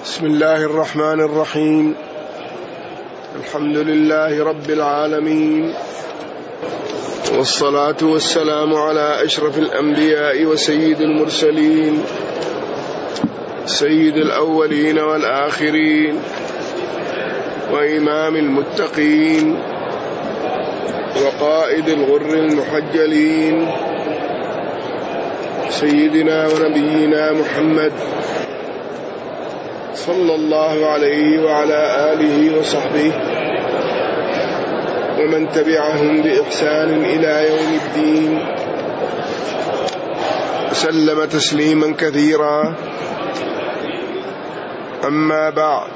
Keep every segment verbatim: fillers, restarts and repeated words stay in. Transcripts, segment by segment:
بسم الله الرحمن الرحيم. الحمد لله رب العالمين، والصلاة والسلام على أشرف الأنبياء وسيد المرسلين، سيد الأولين والآخرين، وإمام المتقين، وقائد الغر المحجلين، سيدنا ونبينا محمد صلى الله عليه وعلى آله وصحبه ومن تبعهم بإحسان إلى يوم الدين، سلم تسليما كثيرا. أما بعد،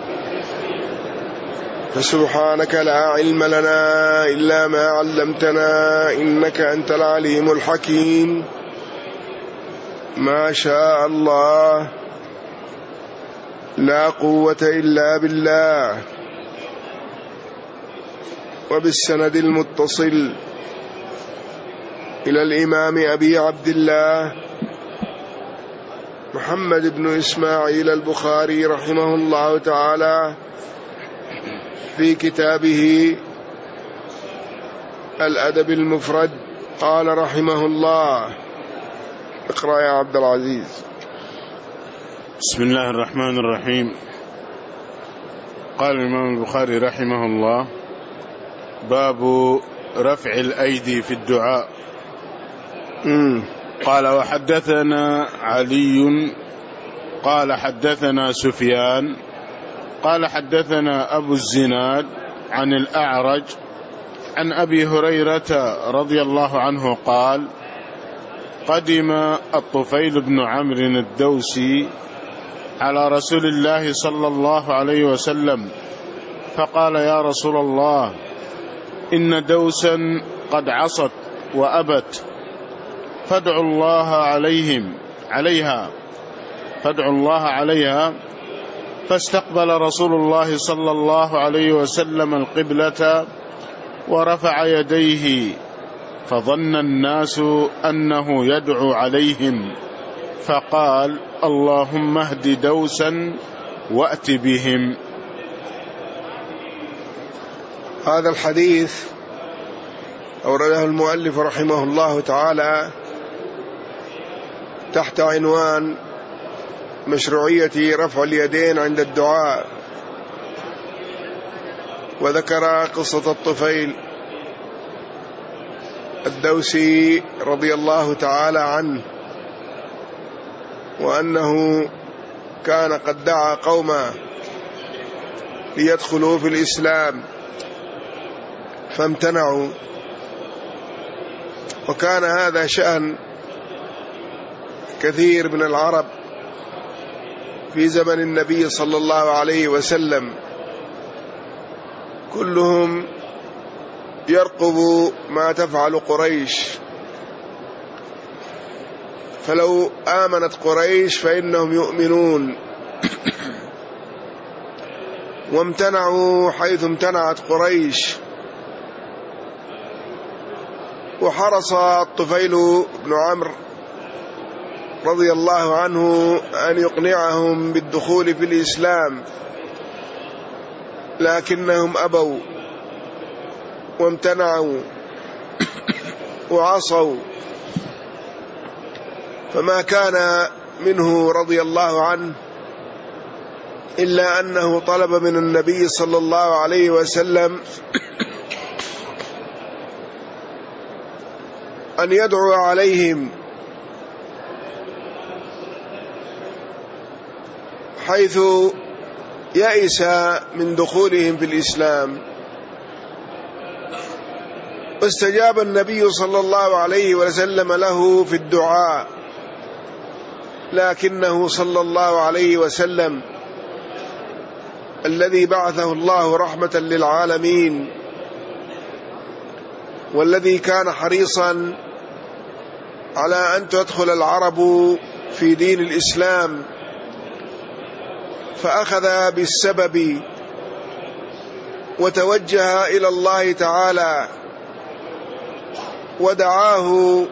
فسبحانك لا علم لنا إلا ما علمتنا إنك أنت العليم الحكيم. ما شاء الله، لا قوة إلا بالله. وبالسند المتصل إلى الإمام أبي عبد الله محمد بن إسماعيل البخاري رحمه الله تعالى في كتابه الأدب المفرد، قال رحمه الله: اقرأ يا عبد العزيز. بسم الله الرحمن الرحيم. قال الإمام البخاري رحمه الله: باب رفع الأيدي في الدعاء. م. قال: وحدثنا علي قال حدثنا سفيان قال حدثنا أبو الزناد عن الأعرج عن أبي هريرة رضي الله عنه قال: قدم الطفيل بن عمرو الدوسي على رسول الله صلى الله عليه وسلم فقال: يا رسول الله، إن دوسا قد عصت وأبت، فادعوا الله عليهم عليها فادعوا الله عليها. فاستقبل رسول الله صلى الله عليه وسلم القبلة ورفع يديه، فظن الناس أنه يدعو عليهم، فقال: اللهم اهد دوسا وأت بهم. هذا الحديث أورده المؤلف رحمه الله تعالى تحت عنوان مشروعية رفع اليدين عند الدعاء، وذكر قصة الطفيل الدوسي رضي الله تعالى عنه، وأنه كان قد دعا قوما ليدخلوا في الإسلام فامتنعوا، وكان هذا شأن كثير من العرب في زمن النبي صلى الله عليه وسلم، كلهم يرقب ما تفعل قريش، فلو آمنت قريش فإنهم يؤمنون، وامتنعوا حيث امتنعت قريش. وحرص الطفيل بن عمرو رضي الله عنه أن يقنعهم بالدخول في الإسلام، لكنهم أبوا وامتنعوا وعصوا، فما كان منه رضي الله عنه إلا أنه طلب من النبي صلى الله عليه وسلم أن يدعو عليهم، حيث يئس من دخولهم في الإسلام. واستجاب النبي صلى الله عليه وسلم له في الدعاء، لكنه صلى الله عليه وسلم الذي بعثه الله رحمة للعالمين، والذي كان حريصا على أن تدخل العرب في دين الإسلام، فأخذ بالسبب وتوجه إلى الله تعالى ودعاه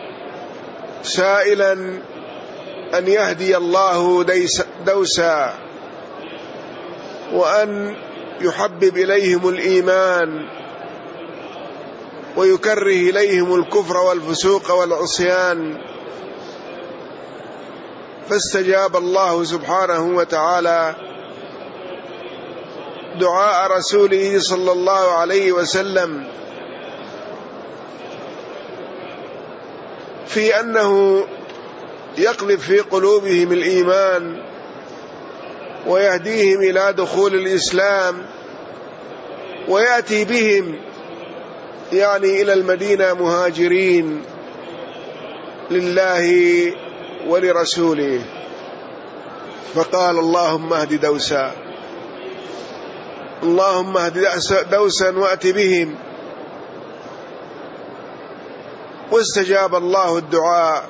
سائلا أن يهدي الله دوسا وأن يحبب إليهم الإيمان ويكره إليهم الكفر والفسوق والعصيان، فاستجاب الله سبحانه وتعالى دعاء رسوله صلى الله عليه وسلم في أنه يقذف في قلوبهم الإيمان ويهديهم إلى دخول الإسلام، ويأتي بهم يعني إلى المدينة مهاجرين لله ولرسوله. فقال اللهم اهد دوسا، اللهم اهد دوسا وأت بهم، واستجاب الله الدعاء.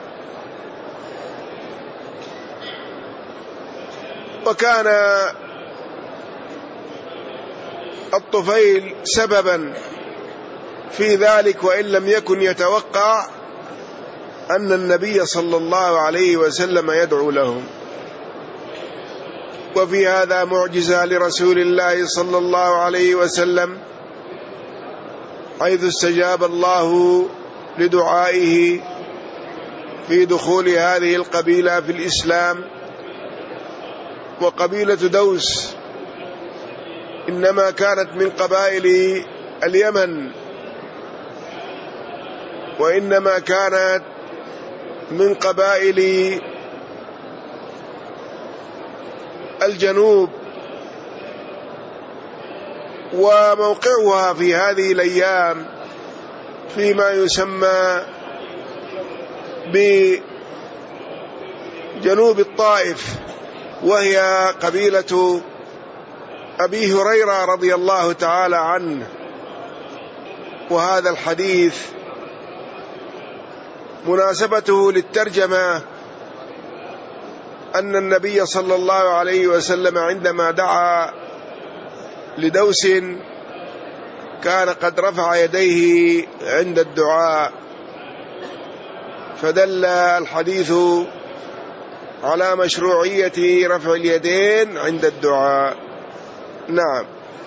وكان الطفيل سببا في ذلك، وإن لم يكن يتوقع أن النبي صلى الله عليه وسلم يدعو لهم. وفي هذا معجزة لرسول الله صلى الله عليه وسلم، حيث استجاب الله لدعائه في دخول هذه القبيلة في الإسلام. وقبيلة دوس إنما كانت من قبائل اليمن، وإنما كانت من قبائل الجنوب، وموقعها في هذه الأيام فيما يسمى بجنوب الطائف، وهي قبيلة أبي هريرة رضي الله تعالى عنه. وهذا الحديث مناسبته للترجمة أن النبي صلى الله عليه وسلم عندما دعا لدوس كان قد رفع يديه عند الدعاء، فدل الحديث على مشروعية رفع اليدين عند الدعاء. نعم.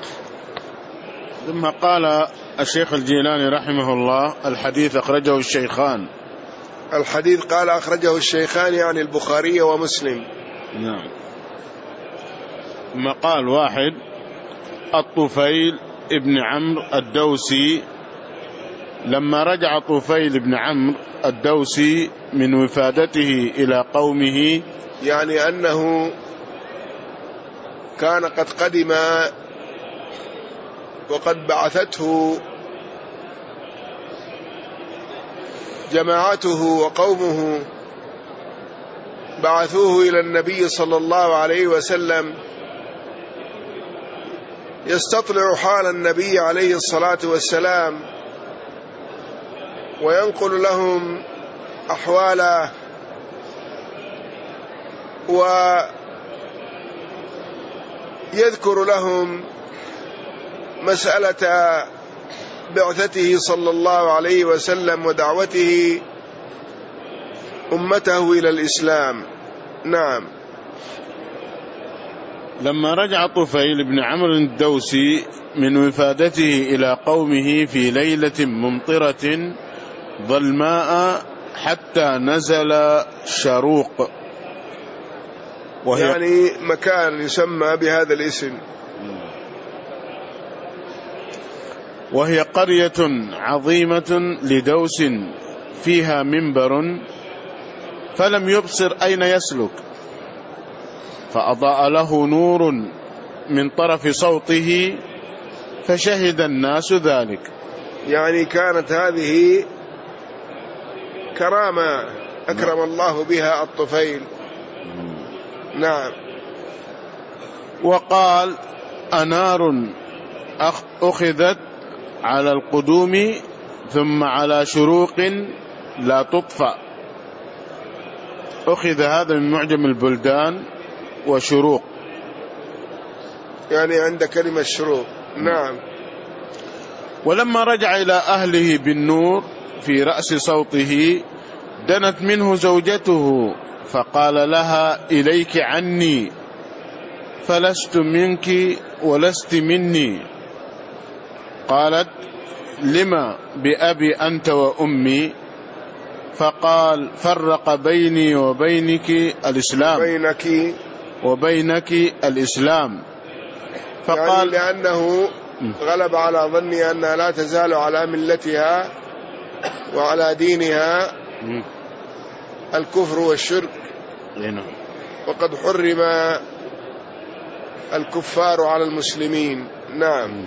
ثم قال الشيخ الجيلاني رحمه الله: الحديث أخرجه الشيخان. الحديث قال أخرجه الشيخان يعني البخاري ومسلم. نعم. ثم قال: واحد، الطفيل ابن عمرو الدوسي، لما رجع طفيل بن عمرو الدوسي من وفادته إلى قومه، يعني أنه كان قد قدم وقد بعثته جماعته وقومه، بعثوه إلى النبي صلى الله عليه وسلم يستطلع حال النبي عليه الصلاة والسلام وينقل لهم أحواله ويذكر لهم مسألة بعثته صلى الله عليه وسلم ودعوته أمته إلى الإسلام. نعم. لما رجع طفيل بن عمرو الدوسي من وفادته إلى قومه في ليلة ممطرة ظلماء حتى نزل شروق، وهي يعني مكان يسمى بهذا الاسم، وهي قرية عظيمة لدوس فيها منبر، فلم يبصر أين يسلك، فأضاء له نور من طرف صوته فشهد الناس ذلك. يعني كانت هذه كرامة أكرم الله بها الطفيل. نعم. وقال: أنار أخذت على القدوم ثم على شروق لا تطفأ. أخذ هذا من معجم البلدان وشروق، يعني عند كلمة شروق. نعم. ولما رجع إلى أهله بالنور في رأس صوته دنت منه زوجته فقال لها: إليك عني، فلست منك ولست مني. قالت: لما بأبي أنت وأمي؟ فقال: فرق بيني وبينك الإسلام بينك وبينك الإسلام. فقال يعني لأنه غلب على ظني أنها لا تزال على ملتها وعلى دينها الكفر والشرك، وقد حرم الكفار على المسلمين. نعم.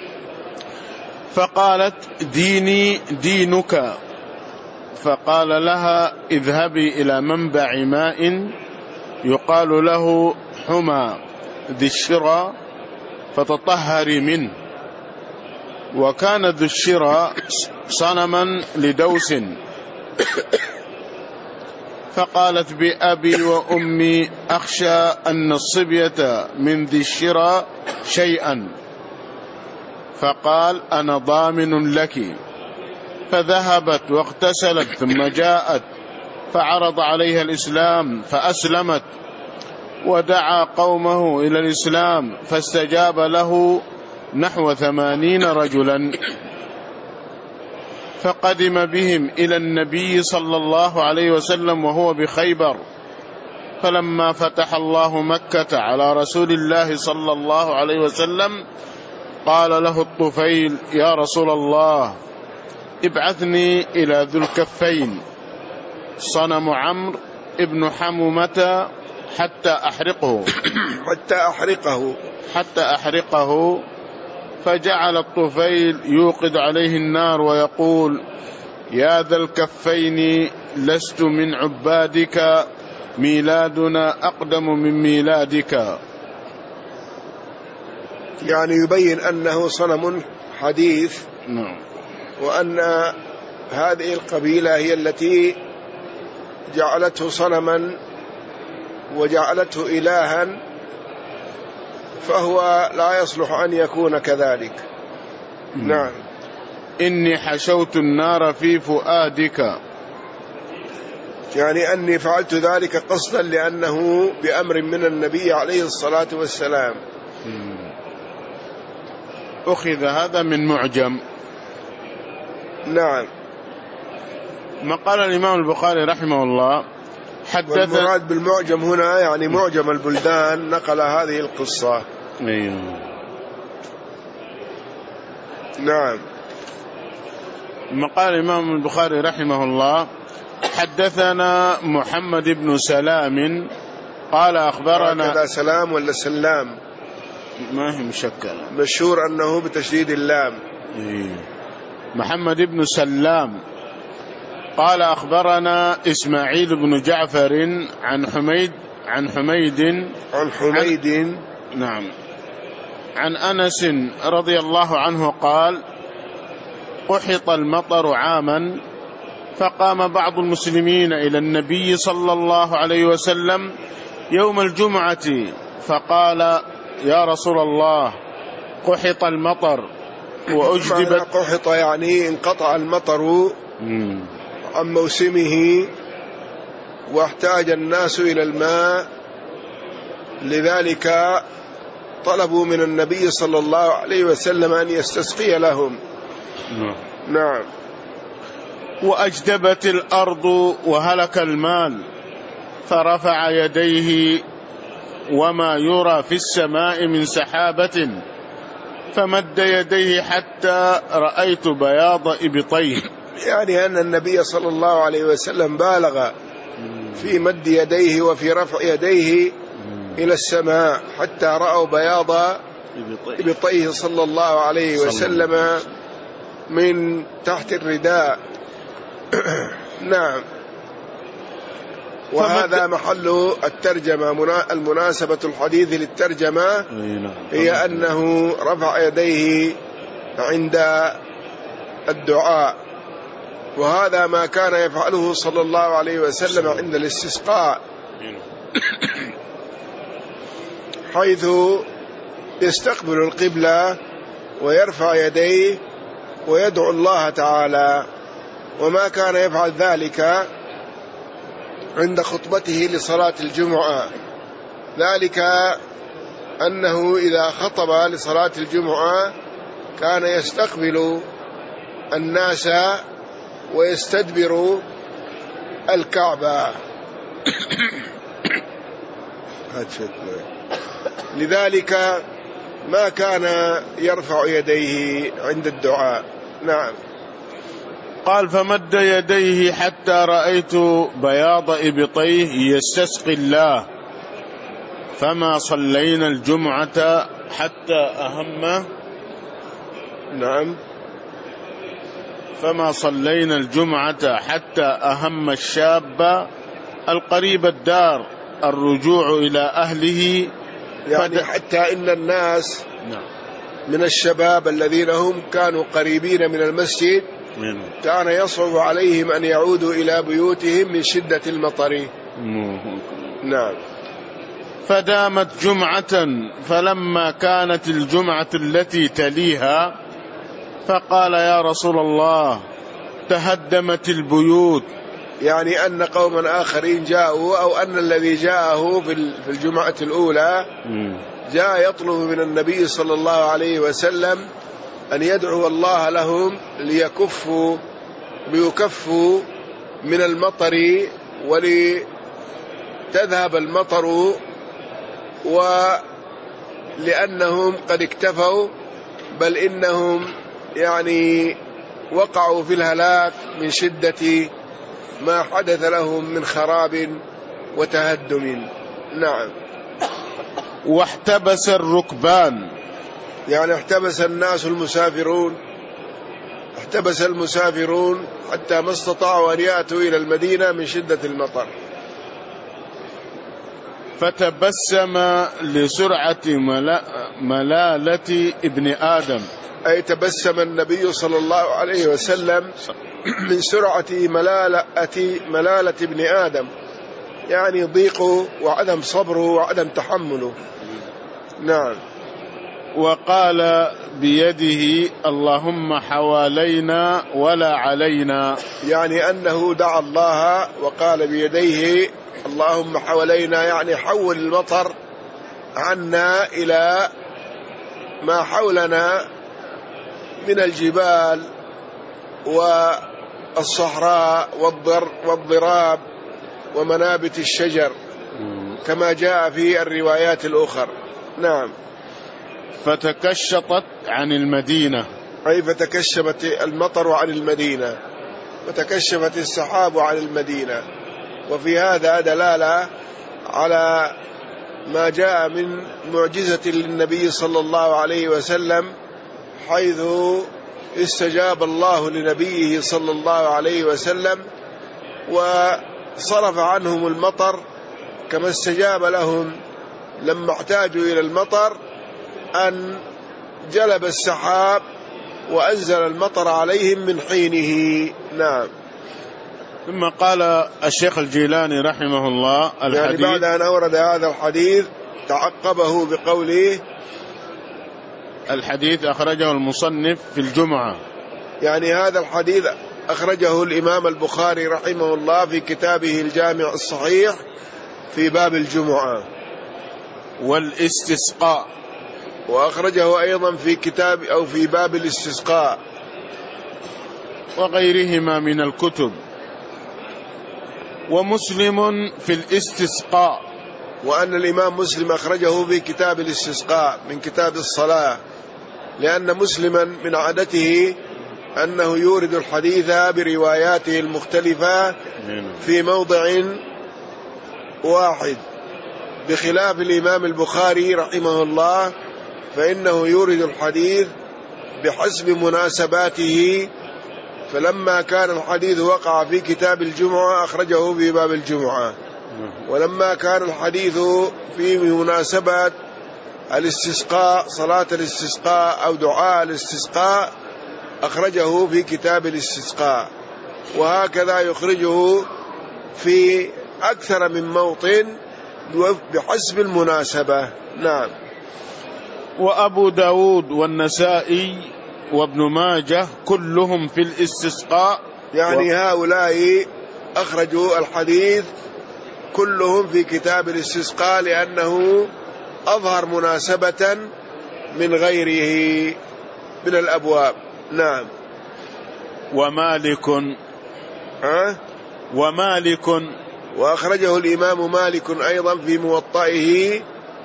فقالت: ديني دينك. فقال لها: اذهبي إلى منبع ماء يقال له حمى ذي الشرى فتطهري منه. وكان ذو الشرى صنما لدوس. فقالت: بأبي وأمي أخشى أن الصبية من ذي الشرى شيئا. فقال: أنا ضامن لك. فذهبت واغتسلت ثم جاءت فعرض عليها الإسلام فأسلمت، ودعا قومه إلى الإسلام فاستجاب له نحو ثمانين رجلا، فقدم بهم إلى النبي صلى الله عليه وسلم وهو بخيبر. فلما فتح الله مكة على رسول الله صلى الله عليه وسلم قال له الطفيل: يا رسول الله، ابعثني إلى ذو الكفين صنم عمرو ابن حمومة حتى أحرقه حتى أحرقه حتى أحرقه. فجعل الطفيل يوقد عليه النار ويقول: يا ذا الكفين، لست من عبادك، ميلادنا أقدم من ميلادك. يعني يبين أنه صنم حديث، نعم، وأن هذه القبيلة هي التي جعلته صنما وجعلته إلها، فهو لا يصلح أن يكون كذلك. نعم. إني حشوت النار في فؤادك، يعني أني فعلت ذلك قصدا لأنه بأمر من النبي عليه الصلاة والسلام. أخذ هذا من معجم. نعم. ما قال الإمام البخاري رحمه الله: حدث. والمراد بالمعجم هنا يعني معجم البلدان نقل هذه القصة. أيوه. نعم. ما قال الإمام البخاري رحمه الله: حدثنا محمد بن سلام قال أخبرنا. هكذا سلام ولا سلام؟ ما هي مشكلة، مشهور أنه بتشديد اللام. أيوه. محمد بن سلام قال أخبرنا إسماعيل بن جعفر عن حميد عن حميد عن حميد عن نعم عن أنس رضي الله عنه قال: قحط المطر عاما، فقام بعض المسلمين إلى النبي صلى الله عليه وسلم يوم الجمعة فقال: يا رسول الله، قحط المطر وأجدبت. قحط يعني انقطع المطر عن موسمه واحتاج الناس إلى الماء، لذلك طلبوا من النبي صلى الله عليه وسلم أن يستسقي لهم. نعم. وأجدبت الأرض وهلك المال، فرفع يديه وما يرى في السماء من سحابة، فمد يديه حتى رأيت بياض إبطيه. يعني أن النبي صلى الله عليه وسلم بالغ في مد يديه وفي رفع يديه إلى السماء حتى رأوا بياض إبطيه صلى الله عليه وسلم من تحت الرداء. نعم. وهذا محل الترجمة. المناسبة الحديث للترجمة هي أنه رفع يديه عند الدعاء، وهذا ما كان يفعله صلى الله عليه وسلم عند الاستسقاء، حيث يستقبل القبلة ويرفع يديه ويدعو الله تعالى، وما كان يفعل ذلك عند خطبته لصلاة الجمعة، ذلك أنه إذا خطب لصلاة الجمعة كان يستقبل الناس ويستدبر الكعبة. لذلك ما كان يرفع يديه عند الدعاء. نعم. قال فمد يديه حتى رأيت بياض إبطيه يستسقي الله، فما صلينا الجمعة حتى أهم نعم فما صلينا الجمعة حتى أهم الشاب القريب الدار الرجوع إلى أهله. يعني فد... حتى إن الناس من الشباب الذين هم كانوا قريبين من المسجد كان يصعب عليهم أن يعودوا إلى بيوتهم من شدة المطر. نعم. فدامت جمعة، فلما كانت الجمعة التي تليها فقال يا رسول الله تهدمت البيوت، يعني أن قوما آخرين جاءوا، أو أن الذي جاءه في الجمعة الأولى جاء يطلب من النبي صلى الله عليه وسلم أن يدعو الله لهم ليكفوا ليكفوا من المطر ولتذهب المطر، ولأنهم قد اكتفوا، بل إنهم يعني وقعوا في الهلاك من شدة ما حدث لهم من خراب وتهدم. نعم. واحتبس الركبان، يعني احتبس الناس المسافرون، احتبس المسافرون حتى ما استطاعوا أن يأتوا إلى المدينة من شدة المطر. فتبسم لسرعة ملالة ابن آدم، أي تبسم النبي صلى الله عليه وسلم من سرعة ملالة, ملالة ابن آدم، يعني ضيقه وعدم صبره وعدم تحمله. نعم. وقال بيده اللهم حوالينا ولا علينا، يعني أنه دعا الله وقال بيديه اللهم حوالينا، يعني حول المطر عنا إلى ما حولنا من الجبال والصحراء والضراب ومنابت الشجر كما جاء في الروايات الأخرى. نعم. فتكشطت عن المدينة، أي فتكشفت المطر عن المدينة وتكشفت السحاب عن المدينة. وفي هذا دلالة على ما جاء من معجزة للنبي صلى الله عليه وسلم، حيث استجاب الله لنبيه صلى الله عليه وسلم وصرف عنهم المطر، كما استجاب لهم لما احتاجوا إلى المطر أن جلب السحاب وأنزل المطر عليهم من حينه. نعم. ثم قال الشيخ الجيلاني رحمه الله الحديث، يعني بعد أن أورد هذا الحديث تعقبه بقوله الحديث أخرجه المصنف في الجمعة، يعني هذا الحديث أخرجه الإمام البخاري رحمه الله في كتابه الجامع الصحيح في باب الجمعة. والاستسقاء، وأخرجه أيضا في كتاب أو في باب الاستسقاء وغيرهما من الكتب. ومسلم في الاستسقاء، وأن الإمام مسلم أخرجه في كتاب الاستسقاء من كتاب الصلاة، لأن مسلما من عادته أنه يورد الحديث برواياته المختلفة في موضع واحد، بخلاف الإمام البخاري رحمه الله فإنه يورد الحديث بحسب مناسباته. فلما كان الحديث وقع في كتاب الجمعة أخرجه في باب الجمعة، ولما كان الحديث في مناسبة الاستسقاء، صلاة الاستسقاء أو دعاء الاستسقاء، أخرجه في كتاب الاستسقاء. وهكذا يخرجه في أكثر من موطن بحسب المناسبة. نعم. وأبو داود والنسائي وابن ماجه كلهم في الاستسقاء، يعني و... هؤلاء أخرجوا الحديث كلهم في كتاب الاستسقاء، لأنه أظهر مناسبة من غيره من الأبواب. نعم. ومالك ها؟ ومالك وأخرجه الإمام مالك أيضا في موطئه.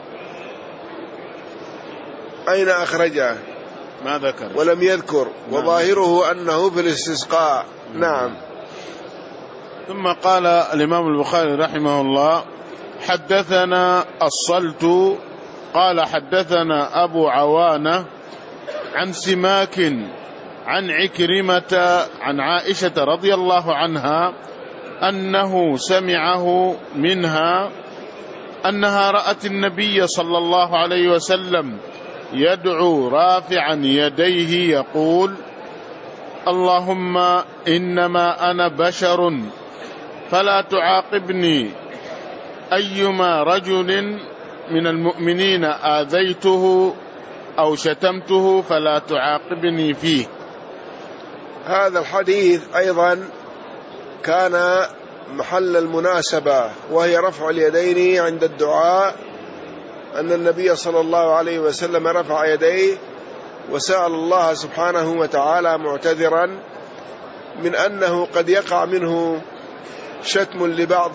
أين أخرجه؟ ما ذكر ولم يذكر. وظاهره أنه في الاستسقاء. نعم. ثم قال الإمام البخاري رحمه الله: حدثنا الصلت قال حدثنا أبو عوانة عن سماك عن عكرمة عن عائشة رضي الله عنها أنه سمعه منها أنها رأت النبي صلى الله عليه وسلم يدعو رافعا يديه يقول: اللهم إنما أنا بشر فلا تعاقبني أيما رجل من المؤمنين آذيته أو شتمته فلا تعاقبني فيه. هذا الحديث أيضا كان محل المناسبة، وهي رفع اليدين عند الدعاء، أن النبي صلى الله عليه وسلم رفع يديه وسأل الله سبحانه وتعالى معتذرا من أنه قد يقع منه شتم لبعض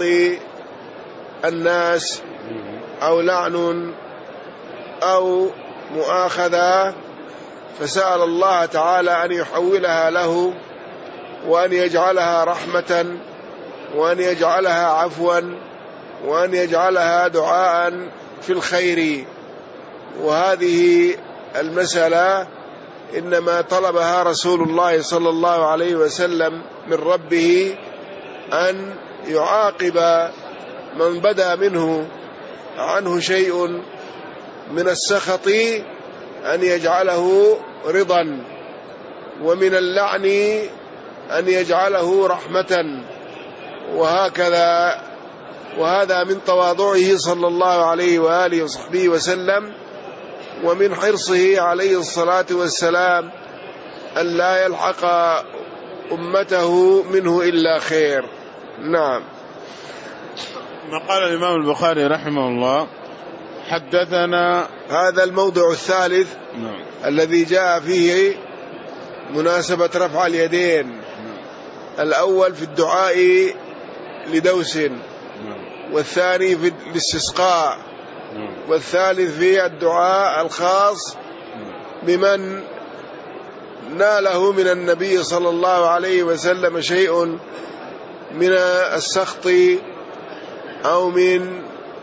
الناس أو لعن أو مؤاخذة، فسأل الله تعالى أن يحولها له وأن يجعلها رحمة وأن يجعلها عفوا وأن يجعلها دعاء في الخير. وهذه المسألة إنما طلبها رسول الله صلى الله عليه وسلم من ربه، أن يعاقب من بدا منه عنه شيء من السخط أن يجعله رضا، ومن اللعن أن يجعله رحمة، وهكذا. وهذا من تواضعه صلى الله عليه وآله وصحبه وسلم، ومن حرصه عليه الصلاة والسلام أن لا يلحق أمته منه إلا خير. نعم. ما قال الإمام البخاري رحمه الله: حدثنا. هذا الموضع الثالث نعم. الذي جاء فيه مناسبة رفع اليدين. نعم. الأول في الدعاء لدوس، نعم. والثاني في الاستسقاء، نعم. والثالث في الدعاء الخاص بمن ناله من النبي صلى الله عليه وسلم شيء من السخط أو من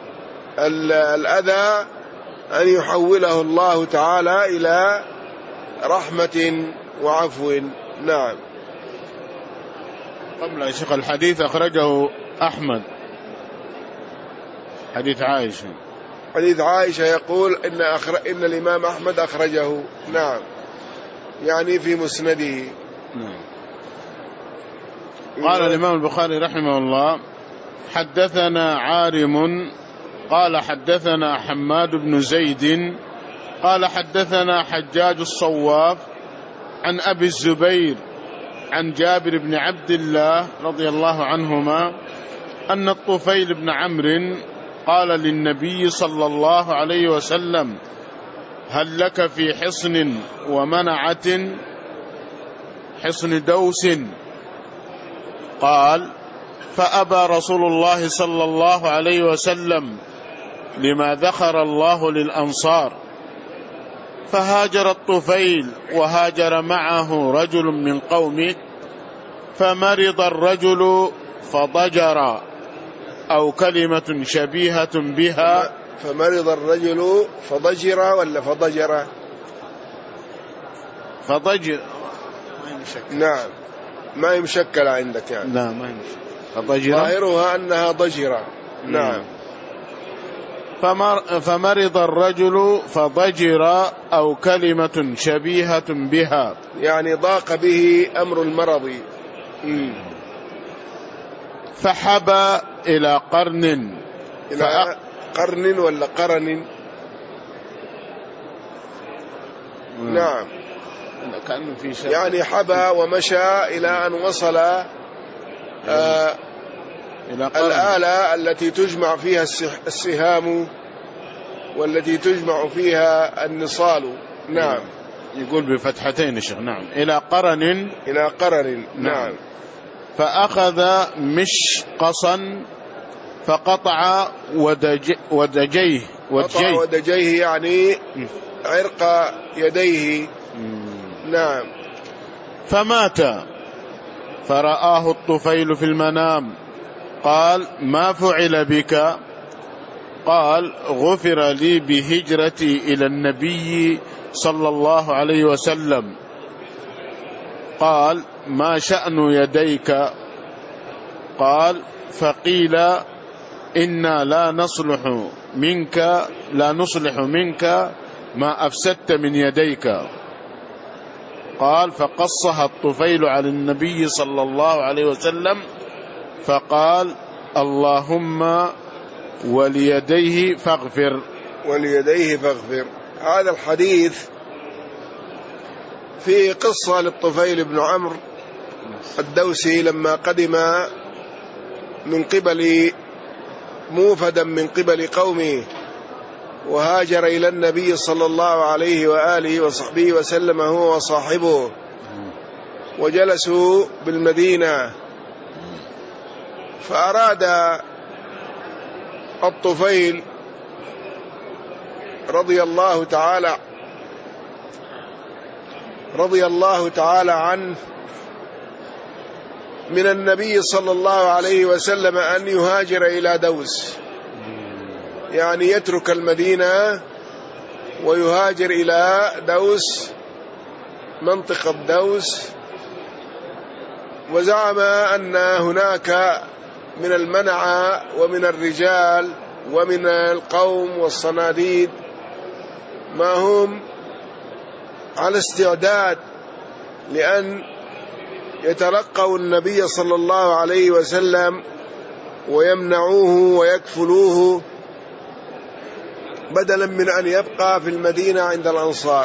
الأذى، أن يحوله الله تعالى إلى رحمة وعفو. نعم. قبل يا شيخ الحديث أخرجه أحمد، حديث عائشة. حديث عائشة يقول إن, أخر... إن الإمام أحمد أخرجه. نعم، يعني في مسنده. نعم. قال الإمام البخاري رحمه الله: حدثنا عارم قال حدثنا حماد بن زيد قال حدثنا حجاج الصواف عن أبي الزبير عن جابر بن عبد الله رضي الله عنهما أن الطفيل بن عمرو قال للنبي صلى الله عليه وسلم: هل لك في حصن ومنعة، حصن دوس؟ قال: فأبى رسول الله صلى الله عليه وسلم لما ذخر الله للأنصار، فهاجر الطفيل وهاجر معه رجل من قومه، فمرض الرجل فضجر أو كلمة شبيهة بها. فمرض الرجل فضجر ولا فضجر؟ فضجر. نعم، ما يمشكل عندك يعني. لا، ما يمشكل. فضجر ظاهرها أنها ضجرة. نعم. فمر فمرض الرجل فضجر أو كلمة شبيهة بها، يعني ضاق به أمر المرض. م. فحبى إلى قرن. إلى فأ... قرن ولا قرن؟ م. نعم، كأنه في شيء. يعني حبى ومشى إلى أن وصل آه الآلة التي تجمع فيها السهام والتي تجمع فيها النصال. نعم. يقول بفتحتين الشيخ. نعم. إلى قرن. إلى قرن. نعم, نعم. فأخذ مشقصا فقطع ودج ودجيه قطع ودجيه يعني عرق يديه. نعم. فمات. فرآه الطفيل في المنام قال ما فعل بك؟ قال غفر لي بهجرتي إلى النبي صلى الله عليه وسلم. قال ما شأن يديك؟ قال فقيل إنا لا نصلح منك لا نصلح منك ما أفسدت من يديك. قال فقصها الطفيل على النبي صلى الله عليه وسلم فقال اللهم وليديه فاغفر. وليديه فاغفر. هذا الحديث في قصة للطفيل بن عمرو الدوسي لما قدم من قبل موفدا من قبل قومه وهاجر إلى النبي صلى الله عليه وآله وصحبه وسلم هو وصاحبه، وجلسوا بالمدينة، فأراد الطفيل رضي الله تعالى رضي الله تعالى عنه من النبي صلى الله عليه وسلم أن يهاجر إلى دوس، يعني يترك المدينة ويهاجر إلى دوس منطقة دوس. وزعم أن هناك من المنع ومن الرجال ومن القوم والصناديد ما هم على استعداد لأن يتلقوا النبي صلى الله عليه وسلم ويمنعوه ويكفلوه بدلا من أن يبقى في المدينة عند الأنصار.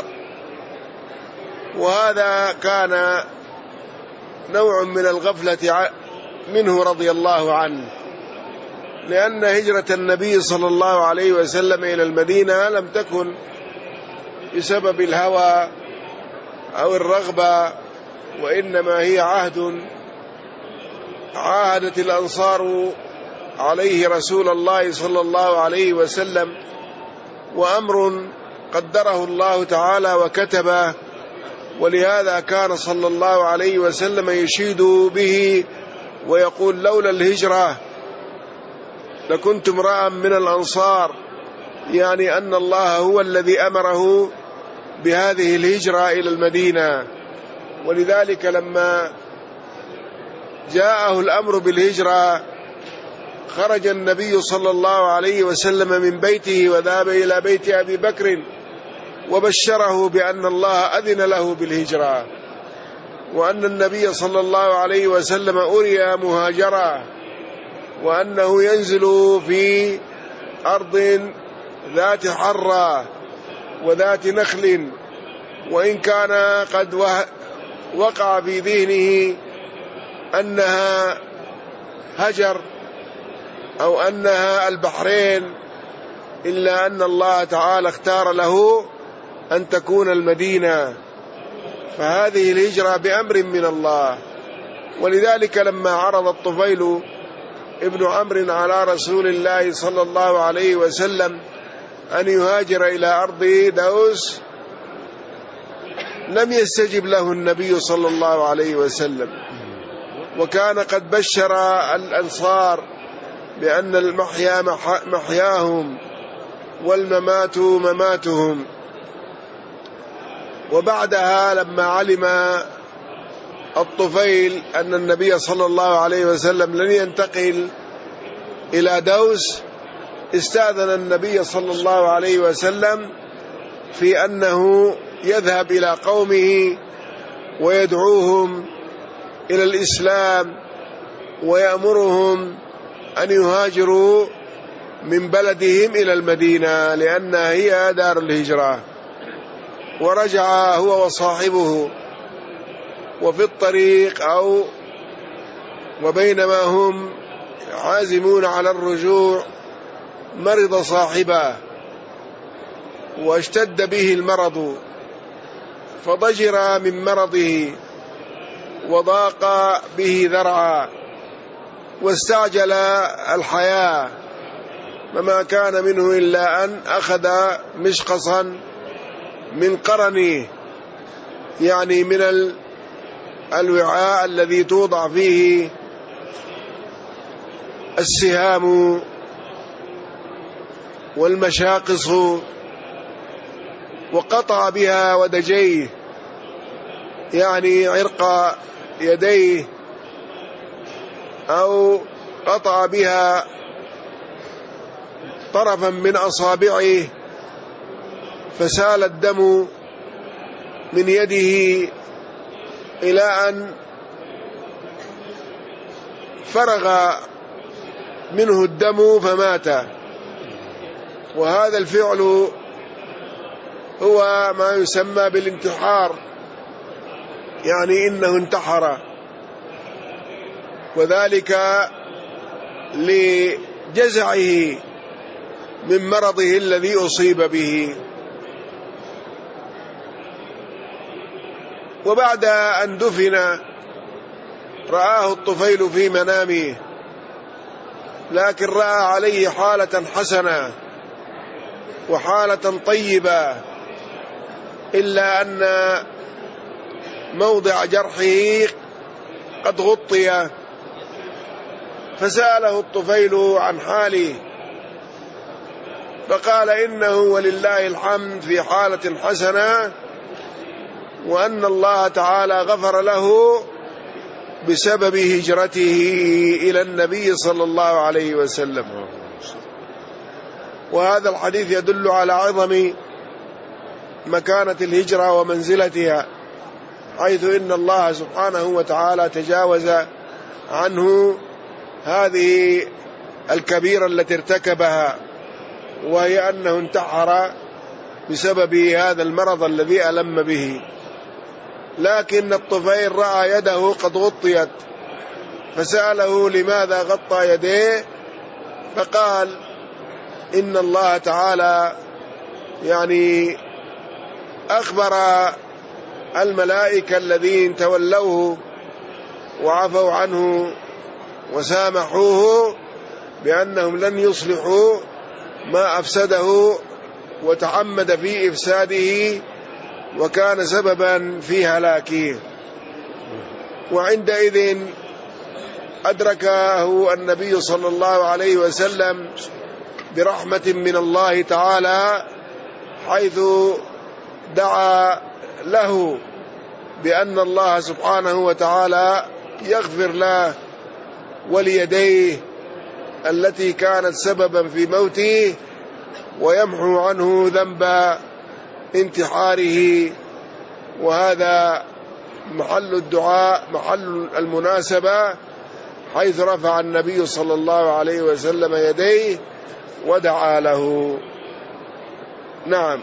وهذا كان نوع من الغفلة منه رضي الله عنه، لأن هجرة النبي صلى الله عليه وسلم إلى المدينة لم تكن بسبب الهوى أو الرغبة، وإنما هي عهد عاهدت الأنصار عليه رسول الله صلى الله عليه وسلم، وأمر قدره الله تعالى وكتبه. ولهذا كان صلى الله عليه وسلم يشيد به ويقول لولا الهجرة لكنت امرأ من الأنصار، يعني أن الله هو الذي أمره بهذه الهجرة إلى المدينة. ولذلك لما جاءه الأمر بالهجرة خرج النبي صلى الله عليه وسلم من بيته وذهب إلى بيت أبي بكر وبشره بأن الله أذن له بالهجرة، وأن النبي صلى الله عليه وسلم أري مهاجرا، وأنه ينزل في أرض ذات حرة وذات نخل، وإن كان قد وقع في ذهنه أنها هجر أو أنها البحرين، إلا أن الله تعالى اختار له أن تكون المدينة، فهذه الهجرة بأمر من الله. ولذلك لما عرض الطفيل ابن عمرو على رسول الله صلى الله عليه وسلم أن يهاجر إلى أرض دوس لم يستجب له النبي صلى الله عليه وسلم، وكان قد بشر الأنصار بأن المحيا محياهم والممات مماتهم. وبعدها لما علم الطفيل أن النبي صلى الله عليه وسلم لن ينتقل إلى دوس استأذن النبي صلى الله عليه وسلم في أنه يذهب إلى قومه ويدعوهم إلى الإسلام ويأمرهم أن يهاجروا من بلدهم إلى المدينة لأنها هي دار الهجرة. ورجع هو وصاحبه، وفي الطريق أو وبينما هم عازمون على الرجوع مرض صاحبه واشتد به المرض فضجر من مرضه وضاق به ذرعا واستعجل الحياة، فما كان منه إلا أن أخذ مشقصا من قرنه، يعني من الوعاء الذي توضع فيه السهام والمشاقص، وقطع بها ودجيه، يعني عرق يديه، أو قطع بها طرفا من أصابعه فسال الدم من يده إلى أن فرغ منه الدم فمات. وهذا الفعل هو ما يسمى بالانتحار، يعني إنه انتحر، وذلك لجزعه من مرضه الذي أصيب به. وبعد أن دفن رآه الطفيل في منامه، لكن رأى عليه حالة حسنة وحالة طيبة، إلا أن موضع جرحه قد غطي، فسأله الطفيل عن حاله فقال إنه ولله الحمد في حالة حسنة، وأن الله تعالى غفر له بسبب هجرته إلى النبي صلى الله عليه وسلم. وهذا الحديث يدل على عظم مكانة الهجرة ومنزلتها، حيث إن الله سبحانه وتعالى تجاوز عنه هذه الكبيرة التي ارتكبها، وهي أنه انتحر بسبب هذا المرض الذي ألم به. لكن الطفيل رأى يده قد غطيت فسأله لماذا غطى يديه، فقال إن الله تعالى يعني أخبر الملائكة الذين تولوه وعفوا عنه وسامحوه بأنهم لن يصلحوا ما أفسده وتعمد في إفساده وكان سببا في هلاكه. وعندئذ أدركه النبي صلى الله عليه وسلم برحمة من الله تعالى، حيث دعا له بأن الله سبحانه وتعالى يغفر له وليديه التي كانت سببا في موته، ويمحو عنه ذنب انتحاره. وهذا محل الدعاء، محل المناسبة، حيث رفع النبي صلى الله عليه وسلم يديه ودعا له. نعم.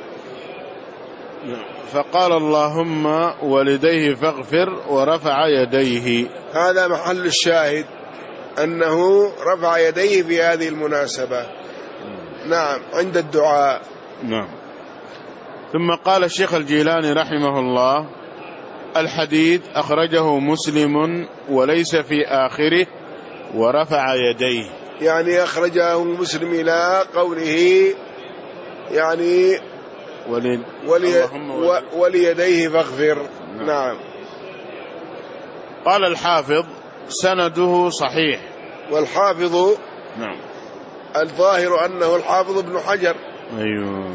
فقال اللهم ولديه فاغفر ورفع يديه. هذا محل الشاهد، أنه رفع يديه في هذه المناسبة. نعم، عند الدعاء. نعم. ثم قال الشيخ الجيلاني رحمه الله: الحديث أخرجه مسلم وليس في آخره ورفع يديه، يعني أخرجه مسلم إلى قوله يعني ولي ولي وليديه فاغفر. نعم. نعم. قال الحافظ: سنده صحيح. والحافظ نعم الظاهر أنه الحافظ ابن حجر. أيوه.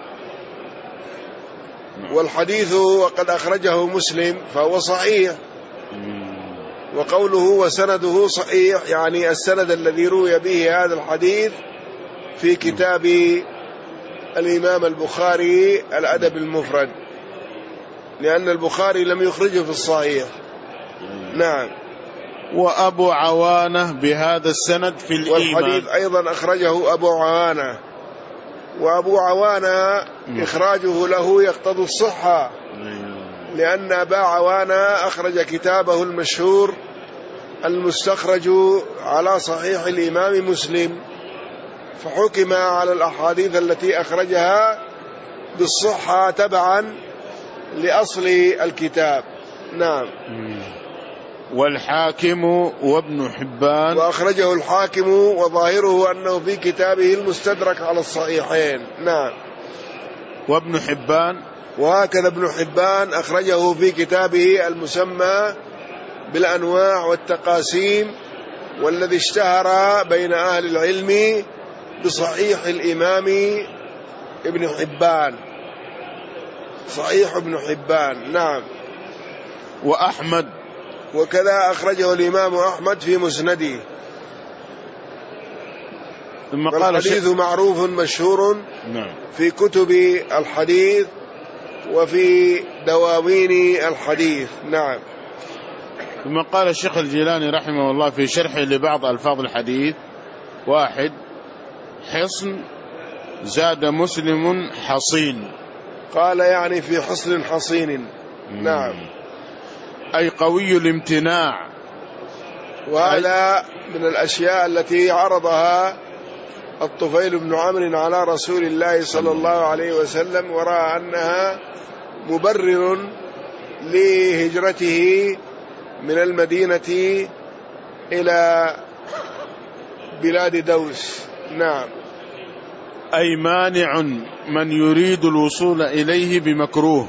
نعم. والحديث وقد أخرجه مسلم فهو صحيح. مم. وقوله وسنده صحيح يعني السند الذي روي به هذا الحديث في كتاب الإمام البخاري الأدب المفرد، لأن البخاري لم يخرجه في الصحيح. نعم. وأبو عوانة بهذا السند في الإيمان. والحديث أيضا أخرجه أبو عوانة، وأبو عوانة إخراجه له يقتضي الصحة، لأن أبا عوانة أخرج كتابه المشهور المستخرج على صحيح الإمام مسلم، فحكم على الأحاديث التي أخرجها بالصحة تبعا لأصل الكتاب. نعم. والحاكم وابن حبان، وأخرجه الحاكم وظاهره أنه في كتابه المستدرك على الصحيحين. نعم. وابن حبان، وهكذا ابن حبان أخرجه في كتابه المسمى بالأنواع والتقاسيم، والذي اشتهر بين أهل العلم بصحيح الإمام ابن حبان، صحيح ابن حبان. نعم. وأحمد، وكذا أخرجه الإمام أحمد في مسنده. ثم قال الحديث معروف مشهور نعم في كتب الحديث وفي دواوين الحديث. نعم. ثم قال الشيخ الجيلاني رحمه الله في شرحه لبعض ألفاظ الحديث: واحد، حصن، زاد مسلم حصين. قال يعني في حصن حصين. نعم. أي قوي الامتناع. وهذا من الأشياء التي عرضها الطفيل بن عمرو على رسول الله صلى الله عليه وسلم، ورأى أنها مبرر لهجرته من المدينة إلى بلاد دوس. نعم. أي مانع من يريد الوصول إليه بمكروه.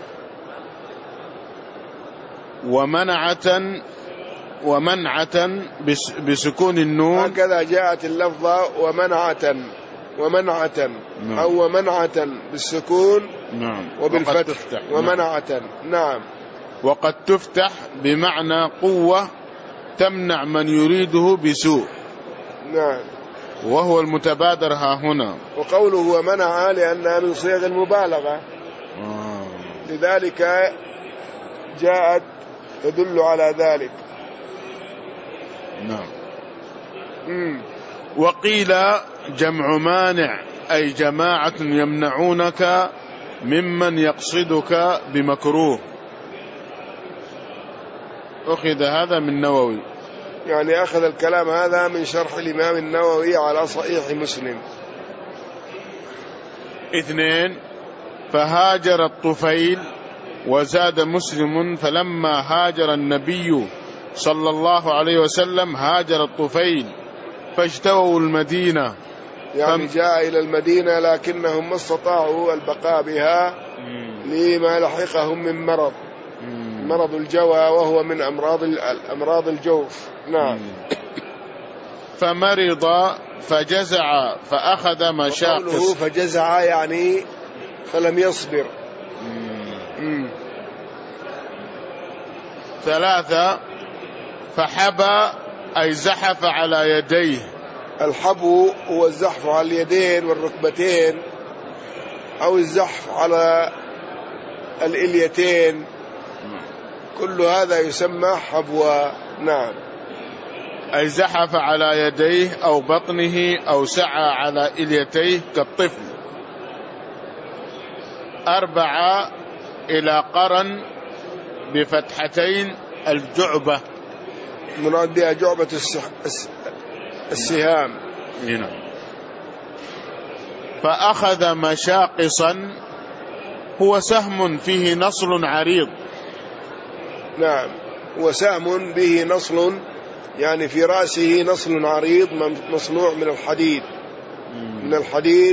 ومنعة ومنعة بسكون النون، هكذا جاءت اللفظة ومنعة ومنعة نعم. أو ومنعة بالسكون نعم. وبالفتح ومنعة. نعم. وقد تفتح بمعنى قوة تمنع من يريده بسوء. نعم. وهو المتبادر ها هنا. وقوله ومنع لأنها من صيغ المبالغة، آه. لذلك جاءت تدل على ذلك. نعم. مم. وقيل جمع مانع، أي جماعة يمنعونك ممن يقصدك بمكروه. أخذ هذا من النووي، يعني أخذ الكلام هذا من شرح الإمام النووي على صحيح مسلم. اثنين، فهاجر الطفيل، وزاد مسلم فلما هاجر النبي صلى الله عليه وسلم هاجر الطفيل فاجتووا المدينة. يعني فم... جاء إلى المدينة لكنهم ما استطاعوا البقاء بها لما لحقهم من مرض مم. مرض الجوى، وهو من أمراض الأمراض الجوف. نعم. فمرض فجزع فأخذ مشاقص. فجزع يعني فلم يصبر. مم. ثلاثة، فحبى أي زحف على يديه. الحبو هو الزحف على اليدين والركبتين، أو الزحف على الإليتين، كل هذا يسمى حبوا. نعم. أي زحف على يديه أو بطنه أو سعى على إليتيه كالطفل. أربعة، إلى قرن بفتحتين الجعبة، مراد بها جعبة السهام. هنا. فأخذ مشاقصا، هو سهم فيه نصل عريض. نعم. هو سهم به نصل، يعني في رأسه نصل عريض مصنوع من الحديد، من الحديد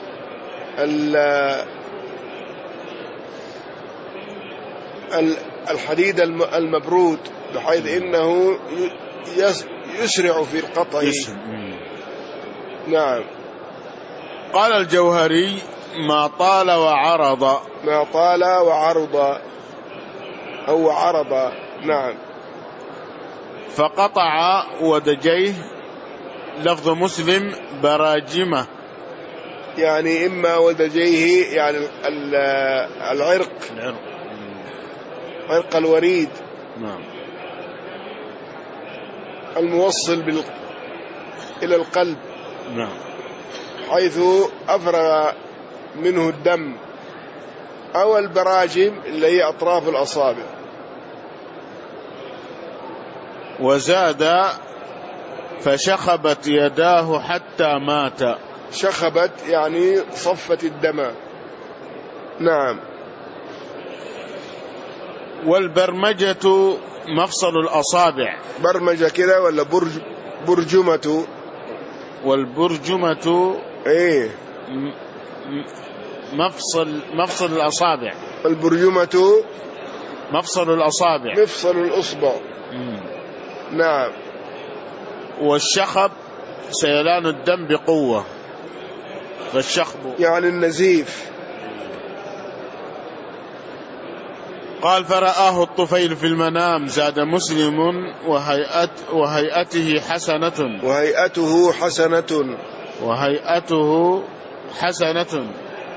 الحديد المبرود، بحيث إنه يسرع في القطع. نعم. قال الجوهري: ما طال وعرض. ما طال وعرض أو عرض. نعم. فقطع ودجيه، لفظ مسلم براجمة، يعني إما ودجيه يعني العرق، عرق الوريد. نعم. الموصل بال... إلى القلب. نعم. حيث أفرغ منه الدم، أو البراجم اللي هي أطراف الأصابع. وزاد فشخبت يداه حتى مات. شخبت يعني صفت الدم. نعم. والبرمجة مفصل الأصابع. برمجة كذا ولا برج برجمة؟ والبرجمة ايه مفصل مفصل الأصابع. البرجمة مفصل الأصابع، مفصل الأصبع. مم. نعم. والشخب سيلان الدم بقوة، فالشخب يعني النزيف. قال فرآه الطفيل في المنام، زاد مسلم وهيئت وهيئته حسنة وهيئته حسنة وهيئته حسنة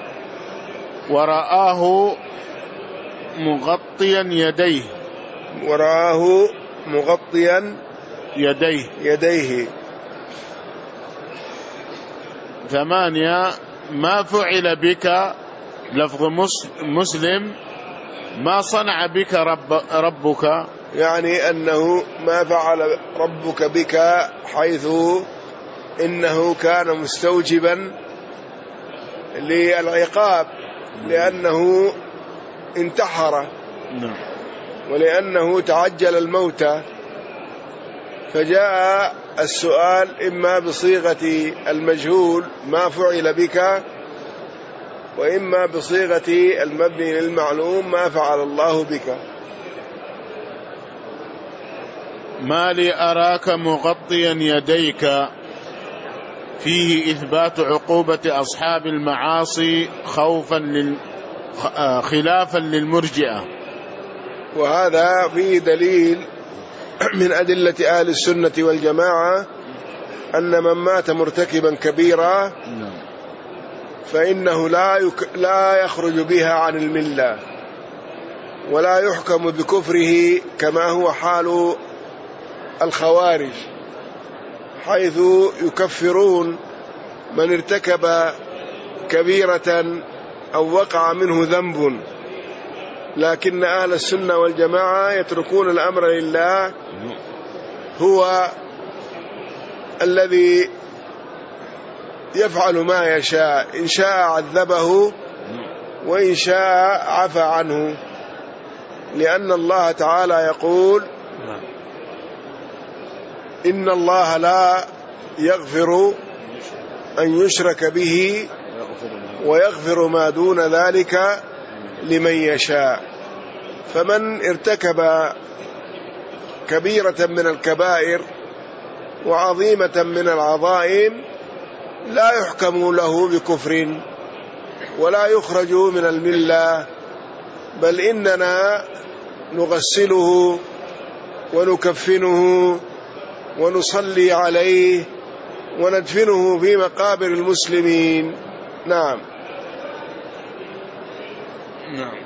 ورآه مغطيا يديه ورآه مغطيا يديه يديه. ثمانية ما فعل بك، لفظ مسلم ما صنع بك رب ربك، يعني أنه ما فعل ربك بك، حيث إنه كان مستوجبا للعقاب لأنه انتحر ولأنه تعجل الموت، فجاء السؤال إما بصيغة المجهول ما فعل بك، وإما بصيغة المبني للمعلوم ما فعل الله بك. ما لي أراك مغطيا يديك، فيه إثبات عقوبة أصحاب المعاصي خوفا لل... خلافا للمرجئة. وهذا فيه دليل من أدلة أهل السنة والجماعة أن من مات مرتكبا كبيرا فإنه لا, يك... لا يخرج بها عن الملة ولا يحكم بكفره كما هو حال الخوارج، حيث يكفرون من ارتكب كبيرة أو وقع منه ذنب، لكن أهل السنة والجماعة يتركون الأمر لله، هو الذي يفعل ما يشاء، إن شاء عذبه وإن شاء عفى عنه، لأن الله تعالى يقول إن الله لا يغفر أن يشرك به ويغفر ما دون ذلك لمن يشاء. فمن ارتكب كبيرة من الكبائر وعظيمة من العظائم لا يحكم له بكفر ولا يخرج من الملة، بل إننا نغسله ونكفنه ونصلي عليه وندفنه في مقابر المسلمين. نعم. نعم.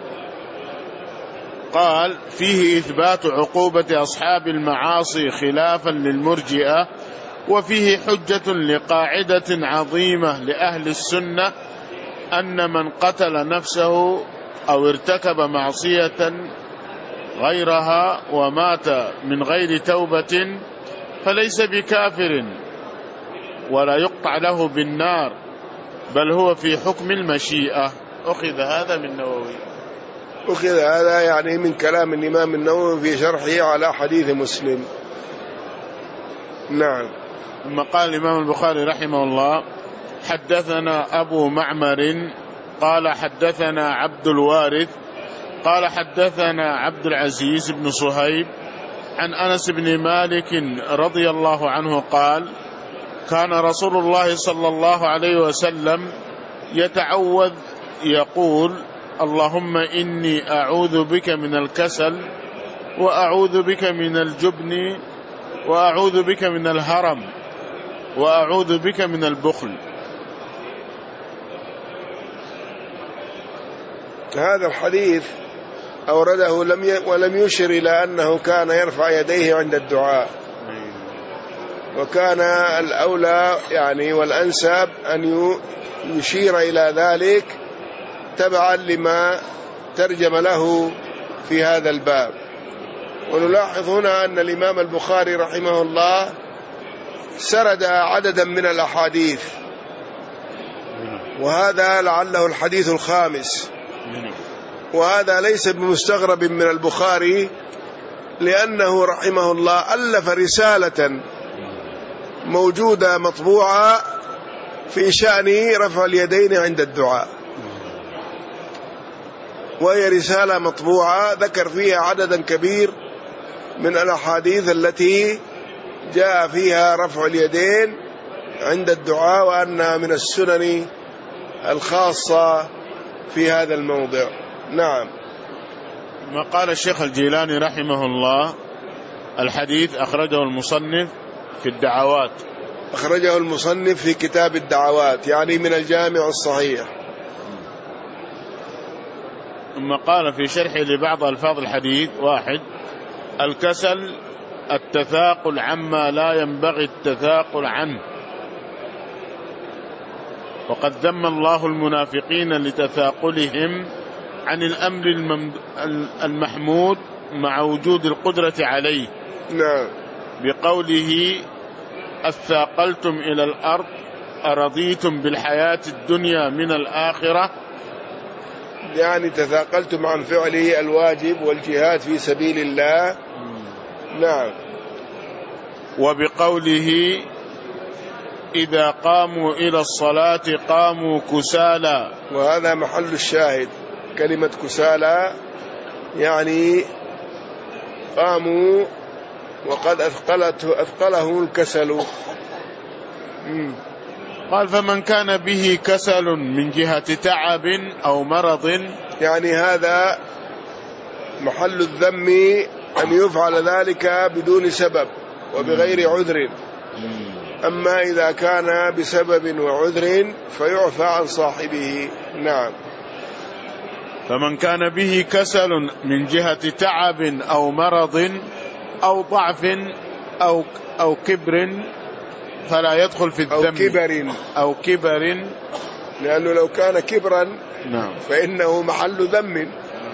قال فيه إثبات عقوبة أصحاب المعاصي خلافا للمرجئة، وفيه حجة لقاعدة عظيمة لأهل السنة أن من قتل نفسه أو ارتكب معصية غيرها ومات من غير توبة فليس بكافر ولا يقطع له بالنار، بل هو في حكم المشيئة. أخذ هذا من النووي. أخذ هذا يعني من كلام الإمام النووي في شرحه على حديث مسلم. نعم. ثم قال الإمام البخاري رحمه الله حدثنا أبو معمر قال حدثنا عبد الوارث قال حدثنا عبد العزيز بن صهيب عن أنس بن مالك رضي الله عنه قال كان رسول الله صلى الله عليه وسلم يتعوذ يقول اللهم إني أعوذ بك من الكسل وأعوذ بك من الجبن وأعوذ بك من الهرم وأعوذ بك من البخل. هذا الحديث أورده لم ي... ولم يشر إلى أنه كان يرفع يديه عند الدعاء، وكان الأولى يعني والأنسب أن يشير إلى ذلك تبعا لما ترجم له في هذا الباب. ونلاحظ هنا أن الإمام البخاري رحمه الله سرد عددا من الأحاديث، وهذا لعله الحديث الخامس وهذا ليس بمستغرب من البخاري، لأنه رحمه الله ألف رسالة موجودة مطبوعة في شأن رفع اليدين عند الدعاء، وهي رسالة مطبوعة ذكر فيها عددا كبير من الأحاديث التي جاء فيها رفع اليدين عند الدعاء، وأنها من السنن الخاصة في هذا الموضع. نعم. ما قال الشيخ الجيلاني رحمه الله: الحديث أخرجه المصنف في الدعوات. أخرجه المصنف في كتاب الدعوات، يعني من الجامع الصحيح. ثم قال في شرحه لبعض ألفاظ الحديث: واحد، الكسل التثاقل عما لا ينبغي التثاقل عنه، وقد ذم الله المنافقين لتثاقلهم عن الأمر المحمود مع وجود القدرة عليه. نعم. بقوله: أثاقلتم إلى الأرض أرضيتم بالحياة الدنيا من الآخرة، يعني تثاقلتم عن فعل الواجب والجهاد في سبيل الله. نعم. وبقوله: إذا قاموا إلى الصلاة قاموا كسالى، وهذا محل الشاهد. كلمة كسالى يعني قاموا وقد أثقلته أثقلهم الكسل. مم. قال: فمن كان به كسل من جهة تعب أو مرض، يعني هذا محل الذم أن يفعل ذلك بدون سبب وبغير عذر. أما إذا كان بسبب وعذر فيعفى عن صاحبه. نعم. فمن كان به كسل من جهة تعب أو مرض أو ضعف أو أو كبر فلا يدخل في الذم. أو كبر أو كبر لأنه لو كان كبرا نعم فإنه محل ذم،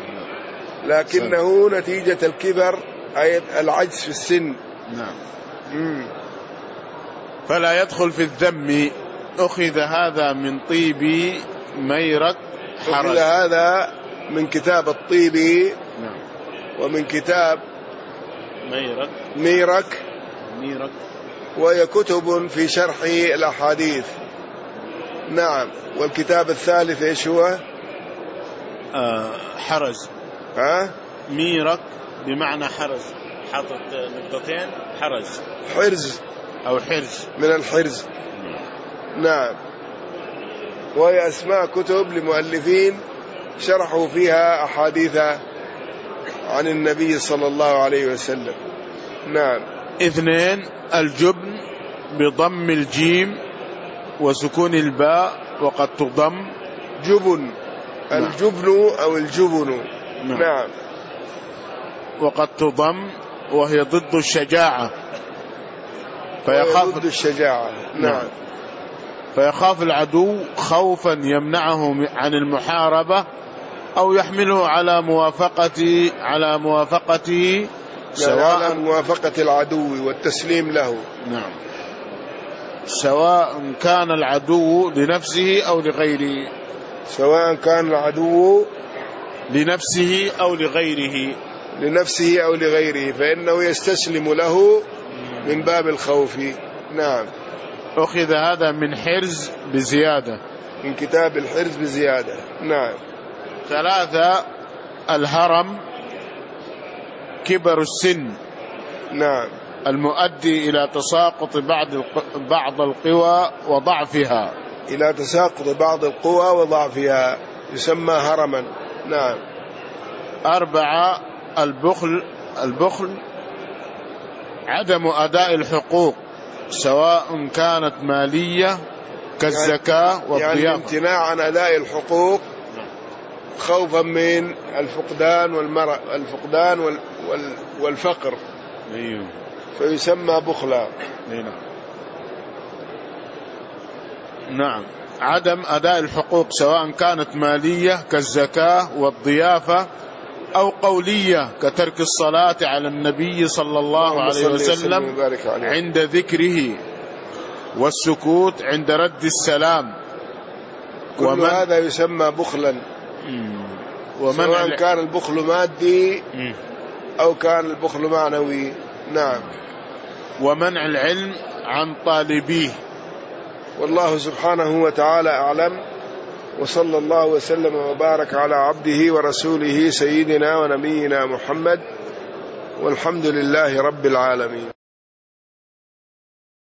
لكنه نتيجة الكبر أي العجز في السن. نعم. مم. فلا يدخل في الذم. أخذ هذا من طيب ميرك حرج. أخذ هذا من كتاب الطيب. نعم. ومن كتاب ميرك ميرك ميرك وهي كتب في شرح الأحاديث. نعم. والكتاب الثالث إيش هو؟ آه حرز. ها؟ ميرك بمعنى حرز، حاطط نقطتين، حرز حرز أو حرز من الحرز. نعم. وهي أسماء كتب لمؤلفين شرحوا فيها أحاديث عن النبي صلى الله عليه وسلم. نعم. اثنين، الجبن بضم الجيم وسكون الباء، وقد تضم جبن. الجبن أو الجبن. نعم. نعم. وقد تضم وهي ضد الشجاعة، فيخاف ضد الشجاعة. نعم. فيخاف العدو خوفا يمنعه عن المحاربة أو يحمله على موافقته على موافقته سواء على موافقة العدو والتسليم له. نعم. سواء كان العدو لنفسه أو لغيره. سواء كان العدو لنفسه أو لغيره. لنفسه أو لغيره فإنه يستسلم له من باب الخوف. نعم. أخذ هذا من حرز بزيادة، من كتاب الحرز بزيادة. نعم. ثلاثة، الهرم كبر السن. نعم. المؤدي إلى تساقط بعض بعض القوى وضعفها. إلى تساقط بعض القوى وضعفها يسمى هرما. نعم. أربعة، البخل البخل عدم أداء الحقوق سواء كانت مالية كالزكاة والضيافة. يعني امتناع عن أداء الحقوق خوفا من الفقدان والمرض الفقدان وال وال والفقر. أيوه. فيسمى بخلا. أيوه. نعم. عدم أداء الحقوق سواء كانت مالية كالزكاة والضيافة أو قولية كترك الصلاة على النبي صلى الله عليه وسلم عند ذكره والسكوت عند رد السلام. كل هذا يسمى بخلا. سواء كان البخل مادي أو كان البخل معنوي. نعم. ومنع العلم عن طالبيه. والله سبحانه وتعالى أعلم، وصلى الله وسلم وبارك على عبده ورسوله سيدنا ونبينا محمد، والحمد لله رب العالمين.